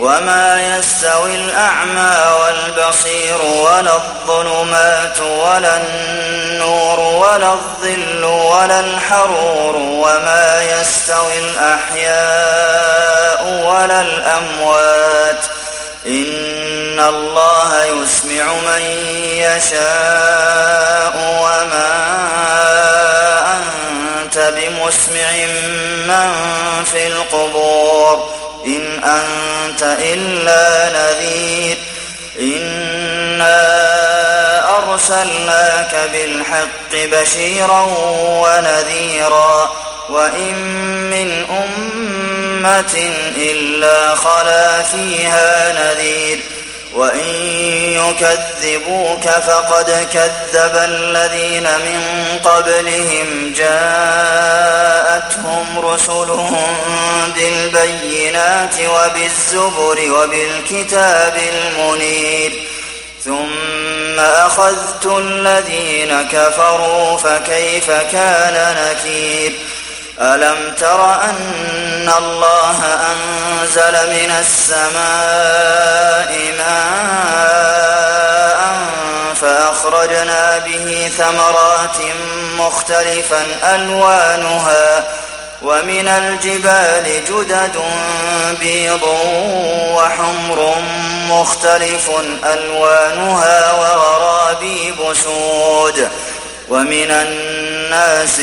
وما يستوي الأعمى والبصير ولا الظلمات ولا النور ولا الظل ولا الحرور وما يستوي الأحياء ولا الأموات إن الله يسمع من يشاء وما أنت بمسمع من في القبور إن أنت إلا نذير إنا أرسلناك بالحق بشيرا ونذيرا وإن من أمة إلا خلا فيها نذير وإن يكذبوك فقد كذب الذين من قبلهم جاءتهم رسلهم بالبينات وبالزبر وبالكتاب المنير ثم أخذت الذين كفروا فكيف كان نكير ألم تر أن الله أنزل من السماء ماء فأخرجنا به ثمرات مختلفا ألوانها ومن الجبال جدد بيض وحمر مختلف ألوانها وغرابيب سود ومن الناس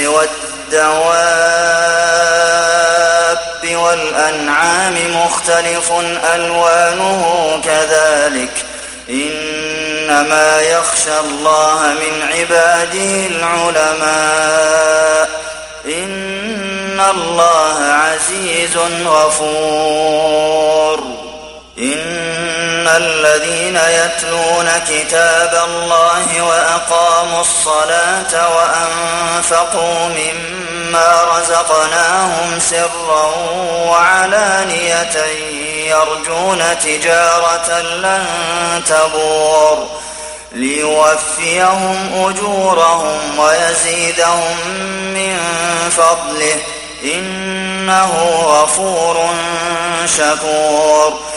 الدواب والأنعام مختلف ألوانه كذلك إنما يخشى الله من عباده العلماء إن الله عزيز غفور إن الذين يتلون كتاب الله وأقاموا الصلاة وأنفقوا مما رزقناهم سرا وعلانية يرجون تجارة لن تبور ليوفيهم أجورهم ويزيدهم من فضله إنه غفور شكور